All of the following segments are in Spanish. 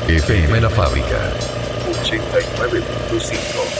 FM La Fábrica 89.5.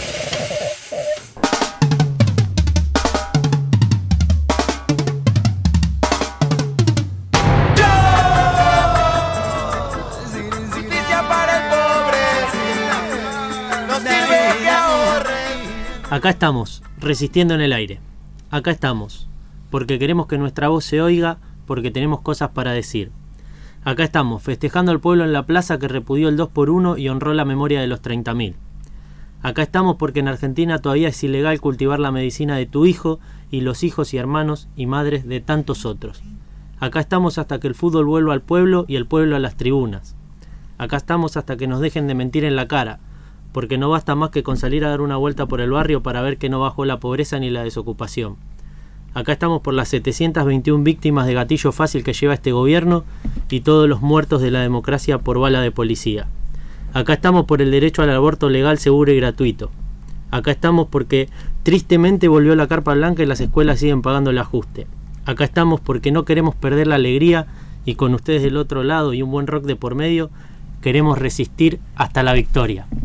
Acá estamos, resistiendo en el aire. Acá estamos, porque queremos que nuestra voz se oiga, porque tenemos cosas para decir. Acá estamos, festejando al pueblo en la plaza que repudió el 2x1 y honró la memoria de los 30.000. Acá estamos porque en Argentina todavía es ilegal cultivar la medicina de tu hijo y los hijos y hermanos y madres de tantos otros. Acá estamos hasta que el fútbol vuelva al pueblo y el pueblo a las tribunas. Acá estamos hasta que nos dejen de mentir en la cara, porque no basta más que con salir a dar una vuelta por el barrio para ver que no bajó la pobreza ni la desocupación. Acá estamos por las 721 víctimas de gatillo fácil que lleva este gobierno y todos los muertos de la democracia por bala de policía. Acá estamos por el derecho al aborto legal, seguro y gratuito. Acá estamos porque tristemente volvió la carpa blanca y las escuelas siguen pagando el ajuste. Acá estamos porque no queremos perder la alegría y con ustedes del otro lado y un buen rock de por medio, queremos resistir hasta la victoria.